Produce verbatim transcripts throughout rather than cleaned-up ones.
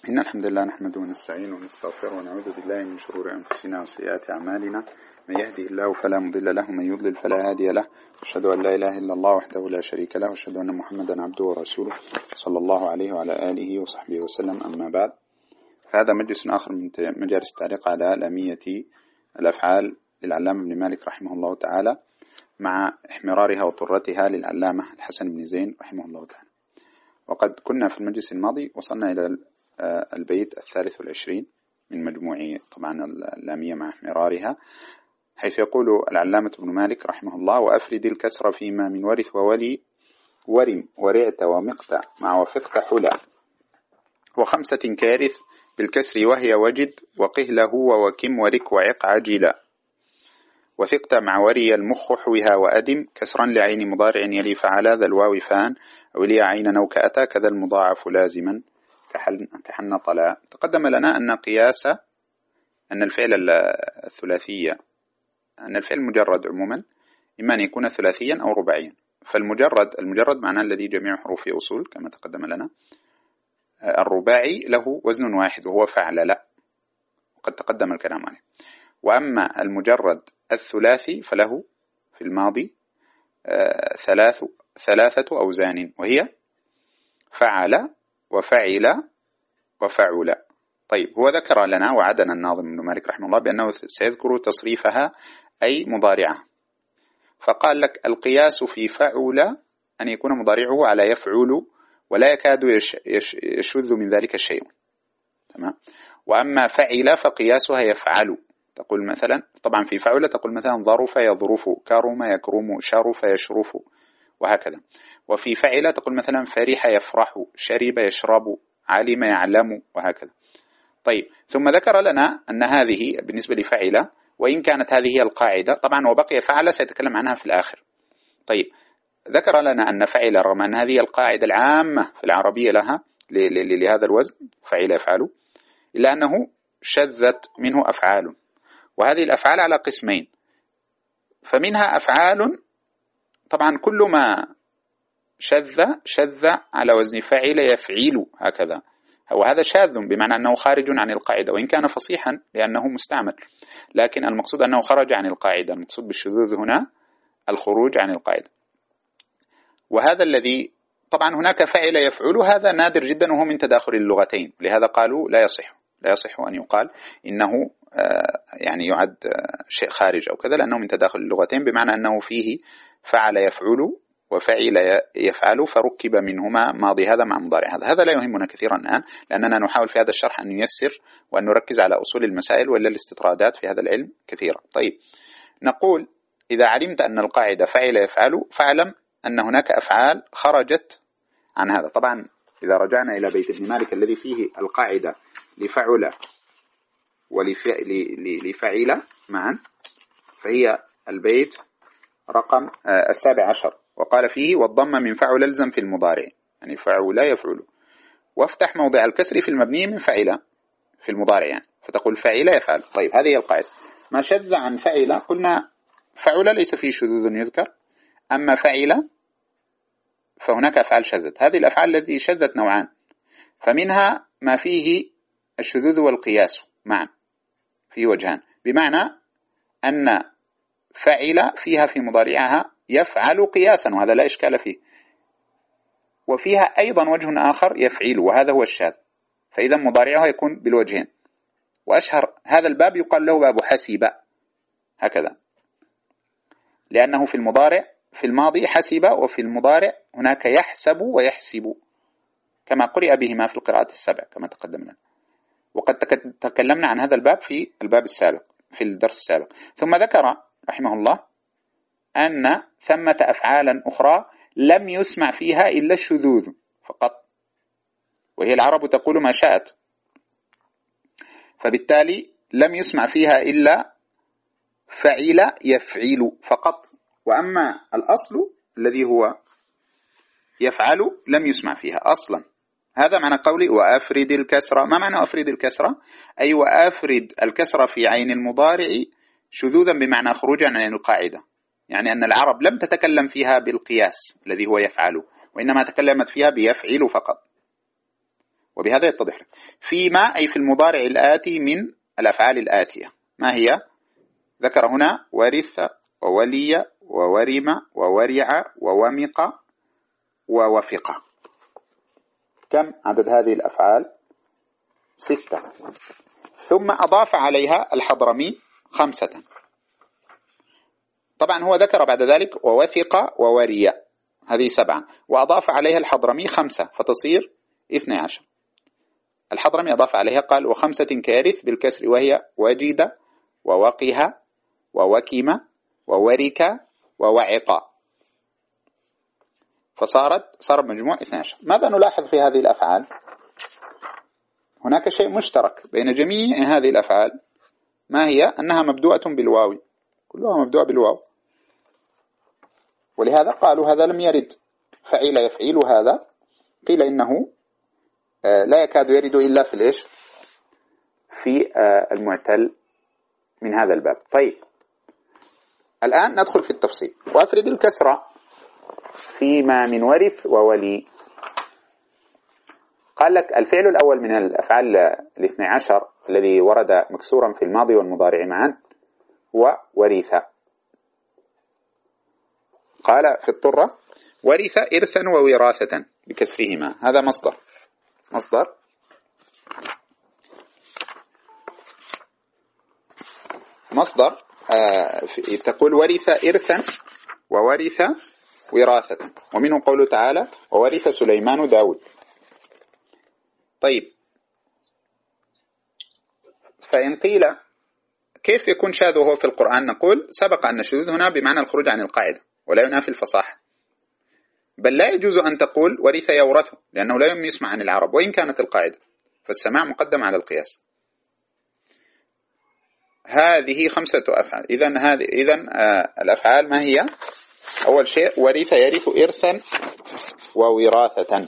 إن الحمد لله نحمده ونستعينه ونستغفره ونعوذ بالله من شرور أنفسنا وسيئات أعمالنا. من يهده الله فلا مضل له ومن يضلل فلا هادي له. أشهد أن لا إله إلا الله وحده لا شريك له وأشهد أن محمدا عبده ورسوله صلى الله عليه وعلى آله وصحبه وسلم. أما بعد، هذا مجلس آخر من مجالس التعليق على لامية الأفعال للعلامة ابن مالك رحمه الله تعالى، مع احمرارها وطرتها للعلامة الحسن بن زين رحمه الله تعالى. وقد كنا في المجلس الماضي وصلنا إلى البيت الثالث والعشرين من مجموع طبعا اللامية مع احمرارها، حيث يقول العلامة ابن مالك رحمه الله: وأفرد الكسر فيما من ورث وولي ورم ورعت ومقت مع وفقت حلا، وخمسة كارث بالكسر وهي وجد وقهله ووكم ورك وعق عجلا، وثقت مع وري المخ حوها وأدم كسرا لعين مضارع يلي فعلا ذا الواو فان أو لي عين نو كأتى كذا المضاعف لازما كحن طلا. تقدم لنا أن قياس أن الفعل الثلاثية أن الفعل المجرد عموما إما أن يكون ثلاثيا أو رباعيا. فالمجرد المجرد معناه الذي جميع حروفه أصول كما تقدم لنا. الرباعي له وزن واحد وهو فعل لا، وقد تقدم الكلام عليه. وأما المجرد الثلاثي فله في الماضي ثلاث ثلاثة أوزان، وهي فعل وفعل وفعل. طيب، هو ذكر لنا وعدنا الناظم ابن مالك رحمه الله بأنه سيذكر تصريفها أي مضارعة، فقال لك: القياس في فعل أن يكون مضارعه على يفعل ولا يكاد يشذ من ذلك شيء، تمام. وأما فعل فقياسها يفعل، تقول مثلا طبعا في فعل تقول مثلا ظرف يظرف، كرم يكرم، شرف يشرف، وهكذا. وفي فعل تقول مثلا فرح يفرح، شرب يشرب، علم يعلم، وهكذا. طيب، ثم ذكر لنا أن هذه بالنسبة لفعل، وإن كانت هذه هي القاعدة طبعا، وبقي فعل سيتكلم عنها في الآخر. طيب، ذكر لنا أن فعل رغم أن هذه القاعدة العامة في العربية لها لهذا الوزن فعل يفعل، إلا أنه شذت منه أفعال، وهذه الأفعال على قسمين. فمنها أفعال طبعا كل ما شذ شذ على وزن فعل يفعل، هكذا، وهذا شاذ بمعنى أنه خارج عن القاعدة، وإن كان فصيحا لأنه مستعمل، لكن المقصود أنه خرج عن القاعدة. المقصود بالشذوذ هنا الخروج عن القاعدة. وهذا الذي طبعا هناك فعل يفعل، هذا نادر جدا وهو من تداخل اللغتين، لهذا قالوا لا يصح لا يصح أن يقال إنه يعني يعد شيء خارج أو كذا، لأنه من تداخل اللغتين، بمعنى أنه فيه فعل يفعل وفعل يفعل فركب منهما ماضي هذا مع مضارع هذا. هذا لا يهمنا كثيرا الآن، لأننا نحاول في هذا الشرح أن نيسر وأن نركز على أصول المسائل، ولا الاستطرادات في هذا العلم كثيرة. طيب، نقول إذا علمت أن القاعدة فعل يفعل فاعلم أن هناك أفعال خرجت عن هذا. طبعا إذا رجعنا إلى بيت ابن مالك الذي فيه القاعدة لفعل ولفعل معا، فهي البيت رقم السابع عشر، وقال فيه: والضم من فعل الزم في المضارع، يعني فعل يفعل، وافتح موضع الكسر في المبني من فعل في المضارع، يعني فتقول فعل يفعل. طيب، هذه هي القاعدة. ما شذ عن فعل قلنا فعل ليس فيه شذوذ يذكر، أما فعل فهناك أفعال شذت. هذه الأفعال التي شذت نوعان، فمنها ما فيه الشذوذ والقياس معا، فيه وجهان، بمعنى أن فعل فيها في مضارعها يفعل قياسا، وهذا لا إشكال فيه، وفيها أيضا وجه آخر يفعل، وهذا هو الشاذ، فإذا مضارعها يكون بالوجهين. وأشهر هذا الباب يقال له باب حسب، هكذا، لأنه في المضارع في الماضي حسب، وفي المضارع هناك يحسب ويحسب، كما قرئ بهما في القراءة السبع كما تقدمنا، وقد تكلمنا عن هذا الباب في الباب السابق في الدرس السابق. ثم ذكر رحمه الله أن ثمة أفعالا أخرى لم يسمع فيها إلا الشذوذ فقط، وهي العرب تقول ما شاءت، فبالتالي لم يسمع فيها إلا فعل يفعل فقط. وأما الأصل الذي هو يفعل لم يسمع فيها أصلا. هذا معنى قولي وأفرد الكسرة. ما معنى أفرد الكسرة؟ أي وأفرد الكسرة في عين المضارع شذوذا بمعنى خروجا عن القاعدة، يعني أن العرب لم تتكلم فيها بالقياس الذي هو يفعل، وإنما تكلمت فيها بيفعل فقط. وبهذا يتضح لك. فيما أي في المضارع الآتي من الأفعال الآتية. ما هي؟ ذكر هنا ورث وولي وورم وورع وومق ووفق. كم عدد هذه الأفعال؟ ستة. ثم أضاف عليها الحضرمي خمسة. طبعا هو ذكر بعد ذلك ووثق ووري، هذه سبعة، وأضاف عليها الحضرمي خمسة فتصير اثني عشر. الحضرمي أضاف عليها قال وخمسة كارث بالكسر وهي وجد ووقه ووكم وورك ووعق، فصارت صار مجموع اثني عشر. ماذا نلاحظ في هذه الأفعال؟ هناك شيء مشترك بين جميع هذه الأفعال. ما هي؟ أنها مبدوءة بالواو، كلها مبدوءة بالواو، ولهذا قالوا هذا لم يرد فعيل يفعيل. هذا قيل إنه لا يكاد يرد إلا في الإيش؟ في المعتل من هذا الباب. طيب الآن ندخل في التفصيل وأفرد الكسرة فيما من ورث وولي. قال لك الفعل الأول من الأفعال الاثني عشر الذي ورد مكسورا في الماضي والمضارع معا هو ورث. قال في الطرة ورث إرثا ووراثة بكسرهما، هذا مصدر مصدر مصدر آه تقول ورث إرثا وورث وراثة، ومنه قوله تعالى وورث سليمان داود. طيب فإن قيل كيف يكون شاذ وهو في القرآن؟ نقول سبق أن الشذوذ هنا بمعنى الخروج عن القاعدة ولا ينافي الفصاحة، بل لا يجوز أن تقول ورث يورث لأنه لا يسمع عن العرب وإن كانت القاعدة، فالسماع مقدم على القياس. هذه خمسة أفعال. إذن هذه إذن آه الأفعال ما هي؟ أول شيء ورث يرث إرثا ووراثة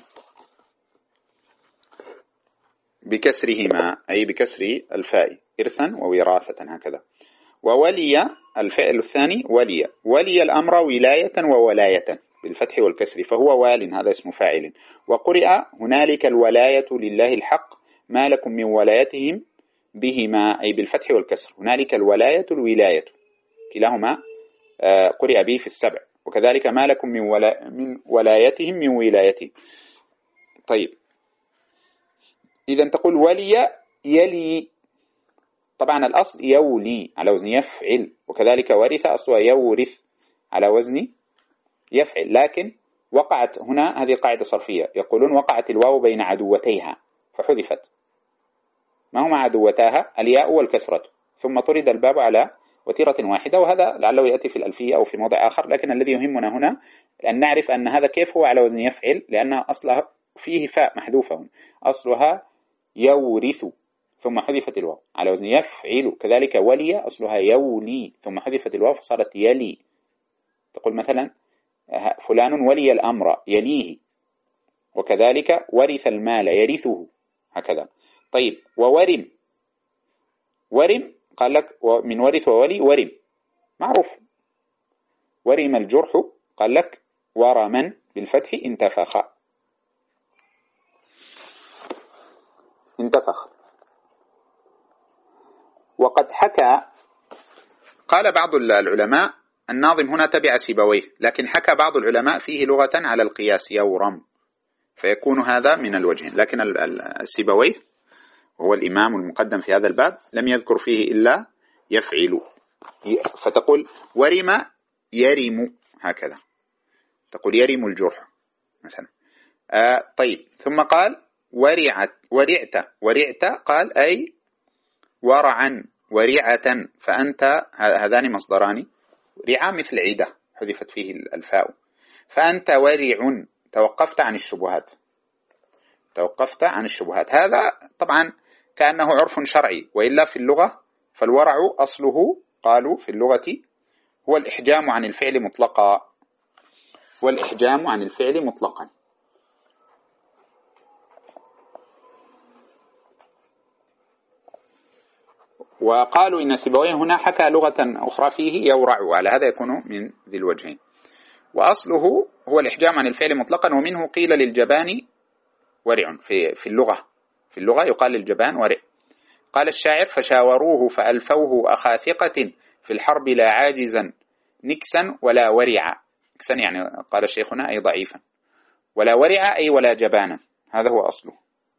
بكسرهما أي بكسر الفاء، إرثا ووراثة هكذا. وولي الفعل الثاني ولي ولي الأمر ولاية وولاية بالفتح والكسر فهو وال، هذا اسم فاعل. وقرئ هنالك الولاية لله الحق ما لكم من ولايتهم بهما أي بالفتح والكسر. هنالك الولاية الولاية كلاهما قرئ به في السبع، وكذلك ما لكم من, ولا من ولايتهم من ولايته. طيب إذا تقول ولي يلي، طبعا الأصل يولي على وزن يفعل، وكذلك ورث أصلها يورث على وزن يفعل، لكن وقعت هنا هذه قاعدة صرفية يقولون وقعت الواو بين عدوتيها فحذفت. ما هما عدوتاها؟ الياء والكسرة، ثم طرد الباب على وتيرة واحدة، وهذا لعله يأتي في الألفية أو في موضع آخر، لكن الذي يهمنا هنا أن نعرف أن هذا كيف هو على وزن يفعل، لأن أصلها فيه فاء محذوفة، أصلها يورث ثم حذفت الواو على وزن يفعل. كذلك ولي أصلها يولي ثم حذفت الواو فصارت يلي. تقول مثلا فلان ولي الأمر يليه، وكذلك ورث المال يرثه هكذا. طيب وورم، ورم قال لك من ورث وولي ورم معروف. ورم الجرح قال لك ورما بالفتح انتفخ انتفخ. وقد حكى قال بعض العلماء الناظم هنا تبع سيبويه، لكن حكى بعض العلماء فيه لغة على القياس يورم، فيكون هذا من الوجهين، لكن السيبويه وهو الإمام المقدم في هذا الباب لم يذكر فيه إلا يفعل، فتقول ورم يرم هكذا، تقول يرم الجرح مثلا. آه طيب ثم قال ورعت ورعت ورعت قال أي ورعا ورعة، فأنت هذان مصدران، رعا مثل عدة حذفت فيه الفاء، فأنت ورع توقفت عن الشبهات توقفت عن الشبهات. هذا طبعا كأنه عرف شرعي، وإلا في اللغة فالورع أصله قالوا في اللغة هو الإحجام عن الفعل مطلقا، والإحجام عن الفعل مطلقا. وقالوا إن سيبويه هنا حكى لغة أخرى فيه يورع، على هذا يكون من ذي الوجهين. وأصله هو الإحجام عن الفعل مطلقا، ومنه قيل للجبان ورع في في اللغة في اللغة يقال للجبان ورع. قال الشاعر: فشاوروه فألفوه أخا ثقة في الحرب لا عاجزا نكسا ولا ورعا. نكسا يعني قال شيخنا أي ضعيفا، ولا ورعا أي ولا جبانا، هذا هو أصله.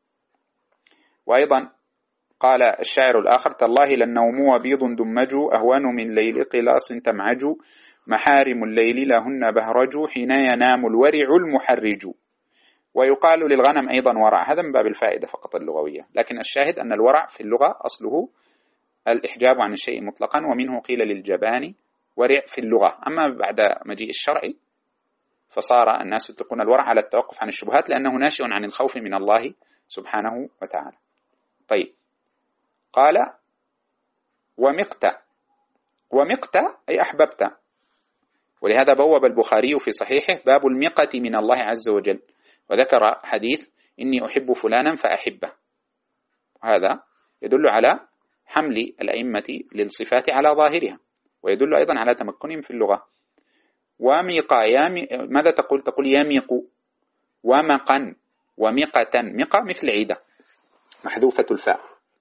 وأيضا قال الشاعر الآخر: تالله للنوم وبيض دمج أهون من ليل قلاص تمعج محارم الليل لهن بهرج حين ينام الورع المحرج. ويقال للغنم أيضا ورع، هذا من باب الفائدة فقط اللغوية، لكن الشاهد أن الورع في اللغة أصله الإحجاب عن الشيء مطلقا، ومنه قيل للجبان ورع في اللغة. أما بعد مجيء الشرع فصار الناس يطلقون الورع على التوقف عن الشبهات لأنه ناشئ عن الخوف من الله سبحانه وتعالى. طيب، قال: ومقت. ومقت أي أحببت، ولهذا بوب البخاري في صحيحه باب المقة من الله عز وجل، وذكر حديث: إني أحب فلانا فأحبه. وهذا يدل على حمل الأئمة للصفات على ظاهرها، ويدل أيضا على تمكنهم في اللغة. وميقا يامي... ماذا تقول؟ تقول يميق، ومقا، ومقة. مقا مثل عيدة محذوفة الفاء.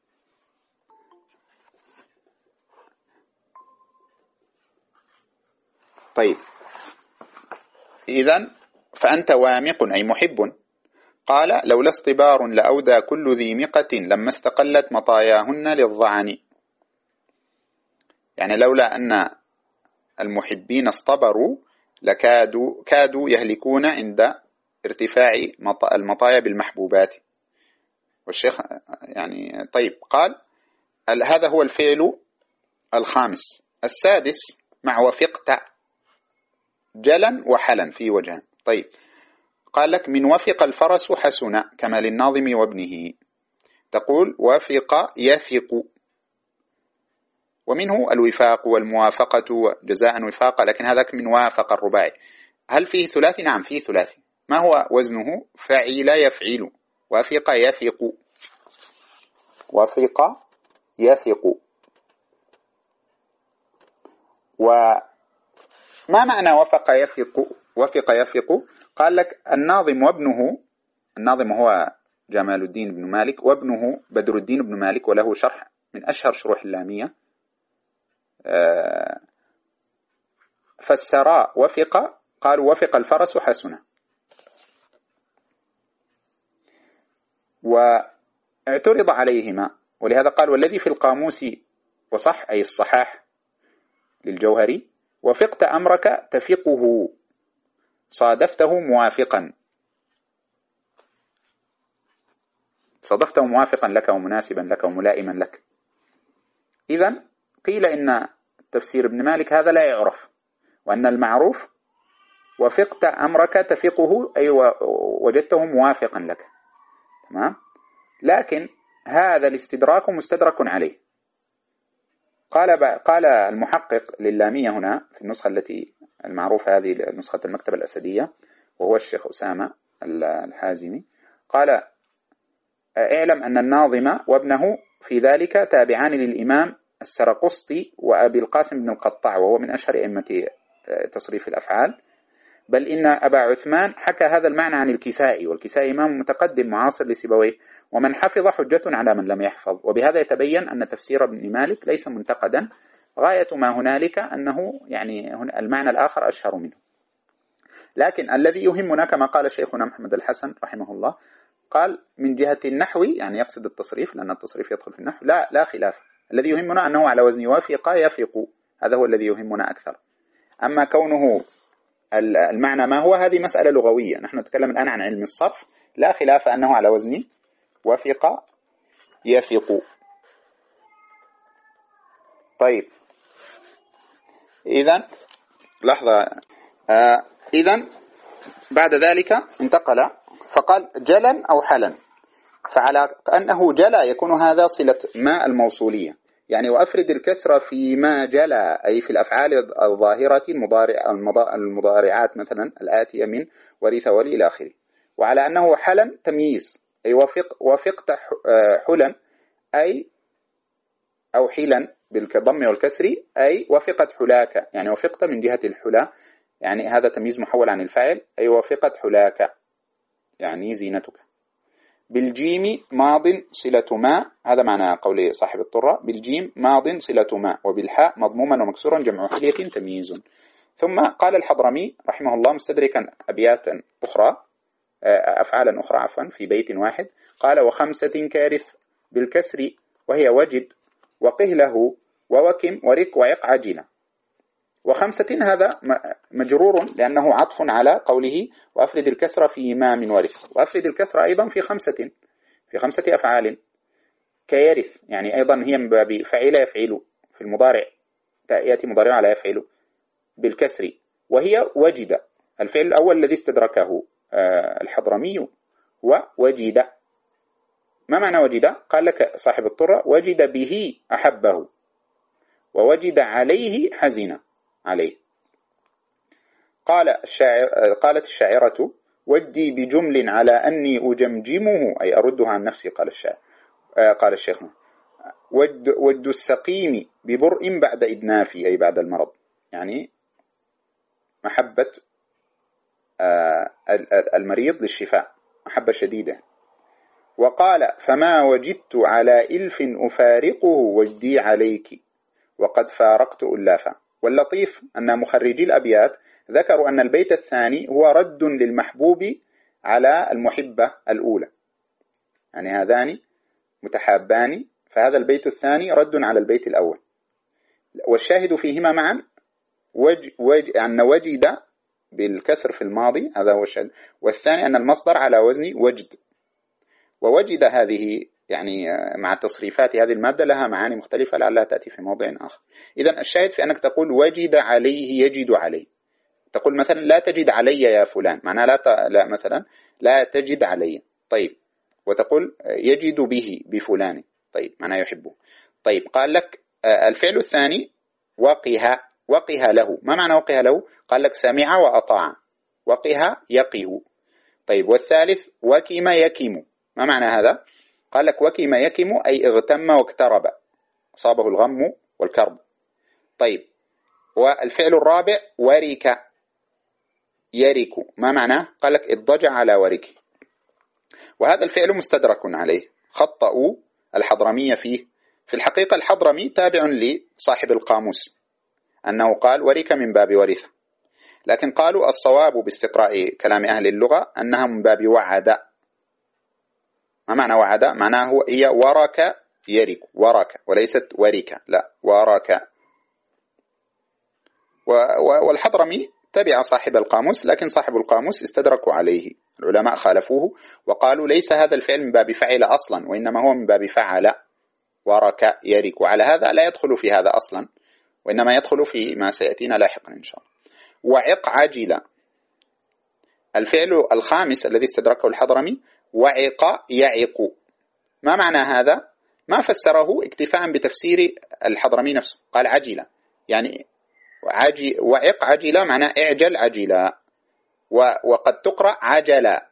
طيب، إذن فأنت وامق أي محب. قال: لولا اصطبار لأودى كل ذي مقة لما استقلت مطاياهن للظعن. يعني لولا أن المحبين اصطبروا لكادوا كادوا يهلكون عند ارتفاع المطايا بالمحبوبات. والشيخ يعني طيب قال: هذا هو الفعل الخامس. السادس مع وفقت جلا وحلا في وجهان. طيب، قال لك: من وفق الفرس حسن كما للناظم وابنه. تقول وفق يثق، ومنه الوفاق والموافقة جزاء وفاقا، لكن هذاك من وافق الرباعي. هل فيه ثلاثي؟ نعم فيه ثلاثي. ما هو وزنه؟ فعيل يفعل. وفق يثق، وفق يثق. وما معنى وفق يثق؟ وفق يثق قال لك: الناظم وابنه، الناظم هو جمال الدين بن مالك، وابنه بدر الدين بن مالك، وله شرح من أشهر شروح اللامية، فالسراء وفق، قالوا وفق الفرس حسنة. واعترض عليهما، ولهذا قال: والذي في القاموس وصح أي الصحاح للجوهري: وفقت أمرك تفقه صادفته موافقا. صادفته موافقا لك ومناسبا لك وملائما لك. إذن قيل إن تفسير ابن مالك هذا لا يعرف، وأن المعروف وفقت أمرك تفقه أي وجدته موافقا لك. تمام؟ لكن هذا الاستدراك مستدرك عليه. قال قال المحقق للامية هنا في النسخة التي المعروفة، هذه نسخة المكتبة الأسدية، وهو الشيخ أسامة الحازمي، قال: اعلم أن الناظم وابنه في ذلك تابعان للإمام السرقسطي وأبي القاسم بن القطاع، وهو من أشهر أئمة تصريف الأفعال، بل إن أبا عثمان حكى هذا المعنى عن الكسائي، والكسائي إمام متقدم معاصر لسيبويه، ومن حفظ حجة على من لم يحفظ. وبهذا يتبين أن تفسير ابن مالك ليس منتقدا، غاية ما هنالك أنه يعني المعنى الآخر أشهر منه. لكن الذي يهمنا كما قال شيخنا محمد الحسن رحمه الله، قال: من جهة النحو، يعني يقصد التصريف لأن التصريف يدخل في النحو، لا لا خلاف. الذي يهمنا أنه على وزن وافق يفق، هذا هو الذي يهمنا أكثر. أما كونه المعنى ما هو، هذه مسألة لغوية، نحن نتكلم الآن عن علم الصرف، لا خلاف أنه على وزن وفق يفق. طيب، إذن لحظة، آه إذن بعد ذلك انتقل فقال: جلا أو حلا. فعلى أنه جلا يكون هذا صلة ما الموصولية، يعني وأفرد الكسرة في ما جلا، أي في الأفعال الظاهرة المضارع المضارعات مثلا الآتية من ورث ولي إلى آخره. وعلى أنه حلا تمييز، أي وفق وفقت حلا، أي أو حلا بالضم والكسر، أي وفقت حلاك، يعني وفقت من جهة الحلا، يعني هذا تمييز محول عن الفاعل، أي وفقت حلاك يعني زينتك. بالجيم ماض صلة ما، هذا معنى قول صاحب الطرة، بالجيم ماض صلة ما، وبالحاء مضموما ومكسورا جمع حلية تمييز. ثم قال الحضرمي رحمه الله مستدركا أبياتا أخرى، أفعالا أخرى عفوا في بيت واحد، قال وخمسة كارث بالكسر وهي وجد وقهله ووكم ورك ويق عجلة. وخمسة هذا مجرور لأنه عطف على قوله وأفرد الكسر في ما من ورث، وأفرد الكسر أيضا في خمسة في خمسة أفعال كيرث، يعني أيضا هي من باب فعل يفعل في المضارع، يأتي مضارع على يفعل بالكسر، وهي وجد. الفعل الأول الذي استدركه الحضرمي هو وجد. ما معنى وجد؟ قال لك صاحب الطرة وجد به أحبه، ووجد عليه حزن عليه. قال الشاعر قالت الشاعرة ودي بجمل على أني أجمجمه، أي أردها عن نفسي. قال الشاعر قال الشيخ ود, ود السقيم ببرء بعد إدنافي، أي بعد المرض، يعني محبة المريض للشفاء، محبة شديدة. وقال فما وجدت على إلف أفارقه وجدي عليك وقد فارقت ألافا. واللطيف أن مخرجي الأبيات ذكروا أن البيت الثاني هو رد للمحبوب على المحبة الأولى، يعني هذان متحابان، فهذا البيت الثاني رد على البيت الأول. والشاهد فيهما معا وج وج أن وجد بالكسر في الماضي، هذا هو الشاهد، والثاني أن المصدر على وزن وجد. ووجد هذه يعني مع تصريفات هذه المادة لها معاني مختلفة لعلها تأتي في موضع آخر. إذن الشاهد في أنك تقول وجد عليه يجد عليه. تقول مثلا لا تجد علي يا فلان، معناها لا, ت... لا مثلا لا تجد علي، طيب. وتقول يجد به بفلان، طيب معناه يحبه. طيب قال لك الفعل الثاني وقه وقه له. ما معنى وقه له؟ قال لك سمع وأطاع، وقه يقه. طيب والثالث وكم يكم. ما معنى هذا؟ قال لك وكم يكم أي اغتم واقترب، أصابه الغم والكرب. طيب والفعل الرابع ورك يرك. ما معناه؟ قال لك اضطجع على ورك. وهذا الفعل مستدرك عليه، خطأوا الحضرمي فيه. في الحقيقة الحضرمي تابع لصاحب القاموس أنه قال ورك من باب ورثة، لكن قالوا الصواب باستقراء كلام أهل اللغة أنها من باب وعد. ما معنى وعد؟ معناه هي ورك يرك، ورك وليست ورك، لا ورك. والحضرمي تبع صاحب القاموس، لكن صاحب القاموس استدركوا عليه، العلماء خالفوه وقالوا ليس هذا الفعل من باب فعل أصلا، وإنما هو من باب فعل، ورك يرك. وعلى هذا لا يدخل في هذا أصلا، وإنما يدخل في ما سيأتينا لاحقا إن شاء الله. وعق عجل الفعل الخامس الذي استدركه الحضرمي، وعق يعق. ما معنى هذا؟ ما فسره اكتفاء بتفسير الحضرمي نفسه، قال عجل، يعني عجي وعق عجل معناه اعجل عجلا، وقد تقرأ عجلا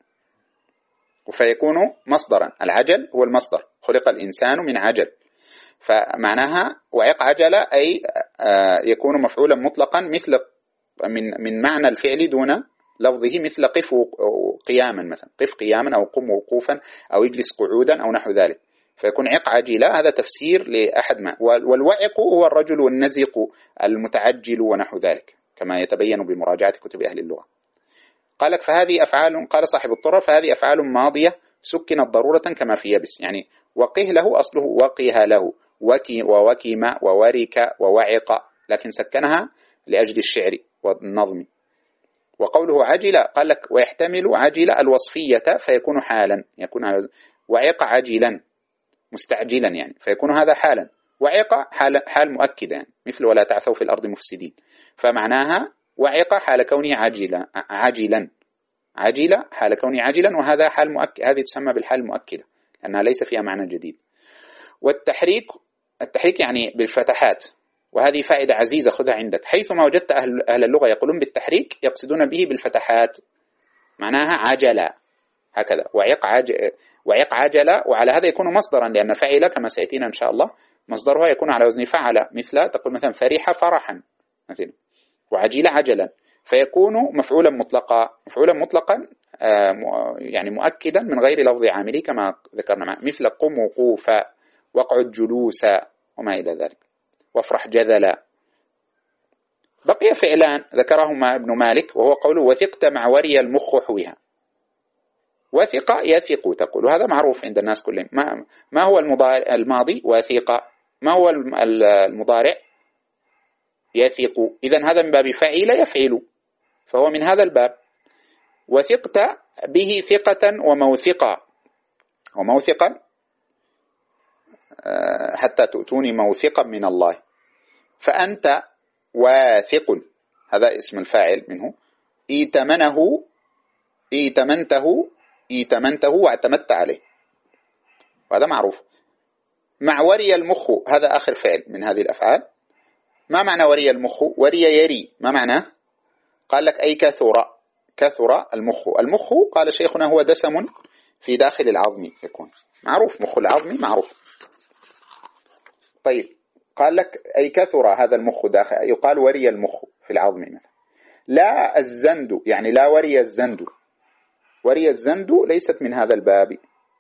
فيكون مصدرا. العجل هو المصدر، خلق الإنسان من عجل، فمعناها وعق عجل أي يكون مفعولا مطلقا مثل من من معنى الفعل دون لفظه، مثل قف قياما مثلا، قف قياما أو قم وقوفا أو اجلس قعودا أو نحو ذلك، فيكون عق عجلا. هذا تفسير لأحد ما. والوعق هو الرجل والنزق المتعجل ونحو ذلك، كما يتبين بمراجعة كتب أهل اللغة. قال لك فهذه أفعال، قال صاحب الطرة فهذه أفعال ماضية سكنت ضرورة كما في يبس، يعني وقه له أصله وقه له، وكي ووكيم وورك ووعق، لكن سكنها لأجل الشعر والنظم. وقوله عجل قال لك ويحتمل عجل الوصفية فيكون حالا، يكون على وعق عجلا مستعجلا يعني، فيكون هذا حالا. وعق حال, حال مؤكدة يعني، مثل ولا تعثوا في الأرض مفسدين، فمعناها وعق حال كونه عجلا عجلا عجلا حال كونه عجلا، وهذا حال مؤكد، هذه تسمى بالحال المؤكدة لأنها ليس فيها معنى جديد. والتحريك التحريك يعني بالفتحات، وهذه فائدة عزيزة خذها عندك، حيثما وجدت أهل, أهل اللغة يقولون بالتحريك يقصدون به بالفتحات، معناها عجلا هكذا، وعق عجل وعق عجل، وعلى هذا يكون مصدرا، لأن فعل كما سيأتينا إن شاء الله مصدرها يكون على وزن فعل، مثل تقول مثلا فرح فرحا مثلا، وعجل عجلا، فيكون مفعولا مطلقا. مفعولا مطلقا يعني مؤكدا من غير لفظ عامل كما ذكرنا معه، مثل قم وقوفا واقعد جلوسا وما إلى ذلك، وافرح جذلا. بقي فعلان ذكرهما ابن مالك، وهو قوله وثقت مع وري المخ حويها. وثق يثق تقول، وهذا معروف عند الناس كلهم. ما, ما هو الماضي؟ وثق. ما هو المضارع؟ يثق. إذن هذا من باب فعل يفعل، فهو من هذا الباب. وثقت به ثقة وموثقا، وموثقا حتى تؤتوني موثقا من الله، فأنت واثق، هذا اسم الفاعل منه. ايتمنه ايتمنته ايتمنته واعتمدت عليه، وهذا معروف. مع وري المخ، هذا آخر فعل من هذه الأفعال. ما معنى وري المخ؟ وري يري، ما معناه؟ قال لك أي كثر، كثر المخ. المخ قال شيخنا هو دسم في داخل العظم يكون، معروف مخ العظم معروف. طيب قال لك أي كثر هذا المخ داخل، يقال وري المخ في العظم مثلا. لا الزند، يعني لا وري الزند. وري الزند ليست من هذا الباب.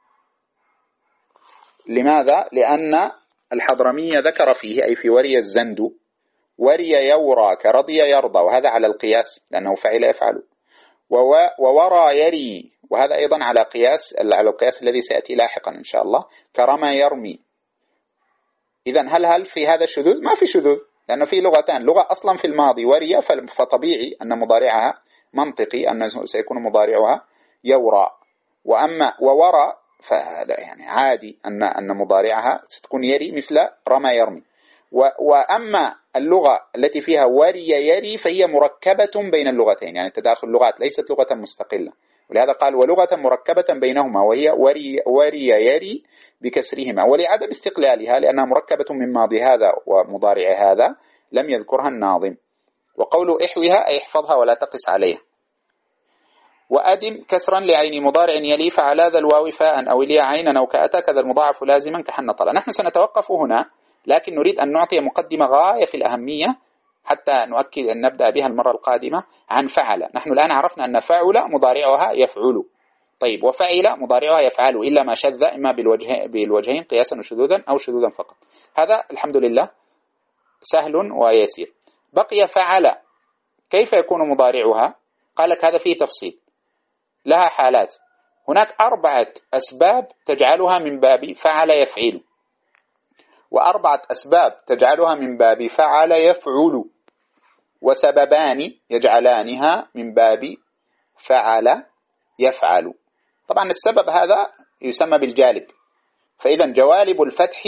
لماذا؟ لأن الحضرمي ذكر فيه أي في وري الزند وري يورى كرضي يرضى، وهذا على القياس لأنه فعل يفعل. وورى يري، وهذا أيضا على قياس على القياس الذي سيأتي لاحقا إن شاء الله، كرمى يرمي. إذن هل هل في هذا شذوذ؟ ما في شذوذ، لأنه في لغتان، لغة أصلا في الماضي وري، فطبيعي أن مضارعها منطقي أنه سيكون مضارعها يورى. وأما وورى فهذا يعني عادي أن أن مضارعها ستكون يري مثل رمى يرمي. وأما اللغة التي فيها وري يري فهي مركبة بين اللغتين، يعني تداخل اللغات، ليست لغة مستقلة. ولهذا قال ولغة مركبة بينهما، وهي وري, وري يري بكسرهما، ولعدم استقلالها لأنها مركبة من ماضي هذا ومضارع هذا لم يذكرها الناظم. وقول احوها أي احفظها ولا تقس عليها. وأدم كسرا لعين مضارع يلي فعلى ذا الواو فاء أو لي عينا أو كأتى كذا المضاعف لازما كحن طلا. نحن سنتوقف هنا، لكن نريد أن نعطي مقدمة غاية في الأهمية حتى نؤكد أن نبدأ بها المرة القادمة عن فعل. نحن الآن عرفنا أن فعل مضارعها يفعل. طيب وفعل مضارعها يفعل إلا ما شذ، إما بالوجه بالوجهين قياسا وشذوذا أو شذوذا فقط. هذا الحمد لله سهل ويسير. بقي فعل، كيف يكون مضارعها؟ قال لك هذا فيه تفصيل، لها حالات. هناك أربعة أسباب تجعلها من باب فعل يفعل، وأربعة أسباب تجعلها من باب فعل يفعل، وسببان يجعلانها من باب فعل يفعل. طبعا السبب هذا يسمى بالجالب. فإذا جوالب الفتح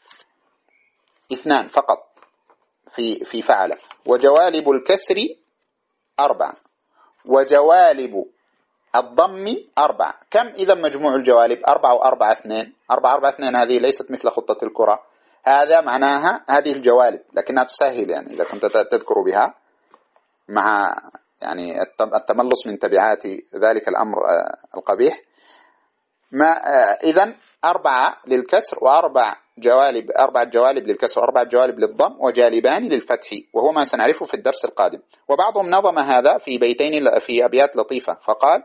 اثنان فقط في في فعل، وجوالب الكسر أربعة، وجوالب الضم أربعة. كم إذا مجموع الجوالب؟ أربعة وأربعة اثنين. أربعة أربعة اثنين هذه ليست مثل خطة الكرة، هذا معناها هذه الجوالب، لكنها تسهل يعني إذا كنت تذكر بها مع يعني التملص من تبعات ذلك الأمر القبيح. ما إذن أربعة للكسر وأربع جوالب، أربع جوالب للكسر وأربع جوالب للضم وجالبان للفتح، وهو ما سنعرفه في الدرس القادم. وبعضهم نظم هذا في بيتين في أبيات لطيفة، فقال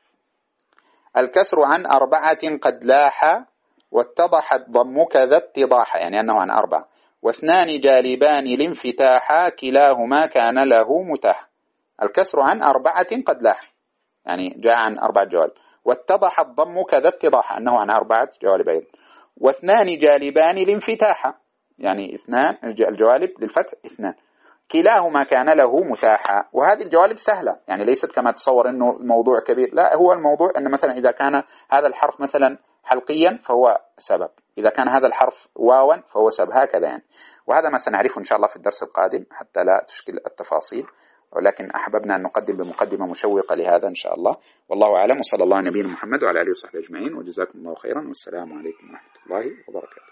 الكسر عن أربعة قد لاح واتضح الضم كذا اتضاح، يعني أنه عن أربعة. واثنان جالبان لانفتاحا كلاهما كان له متاح. الكسر عن أربعة قد لاح يعني جاء عن أربعة جوالب. واتضح الضم كذا اتضاح أنه عن أربعة جوالب أيضا. واثنان جالبان لانفتاحا يعني اثنان الجوالب للفتح اثنان، كلاهما كان له متاحا. وهذه الجوالب سهلة، يعني ليست كما تصور أنه الموضوع كبير، لا، هو الموضوع أن مثلا إذا كان هذا الحرف مثلا حلقيا فهو سبب، إذا كان هذا الحرف واوا فهو سبب، هكذا يعني. وهذا ما سنعرفه إن شاء الله في الدرس القادم حتى لا تشكل التفاصيل، ولكن أحببنا أن نقدم بمقدمة مشوقة لهذا إن شاء الله. والله أعلم، وصلى الله على نبينا محمد وعلى آله وصحبه أجمعين، وجزاكم الله خيرا، والسلام عليكم ورحمة الله وبركاته.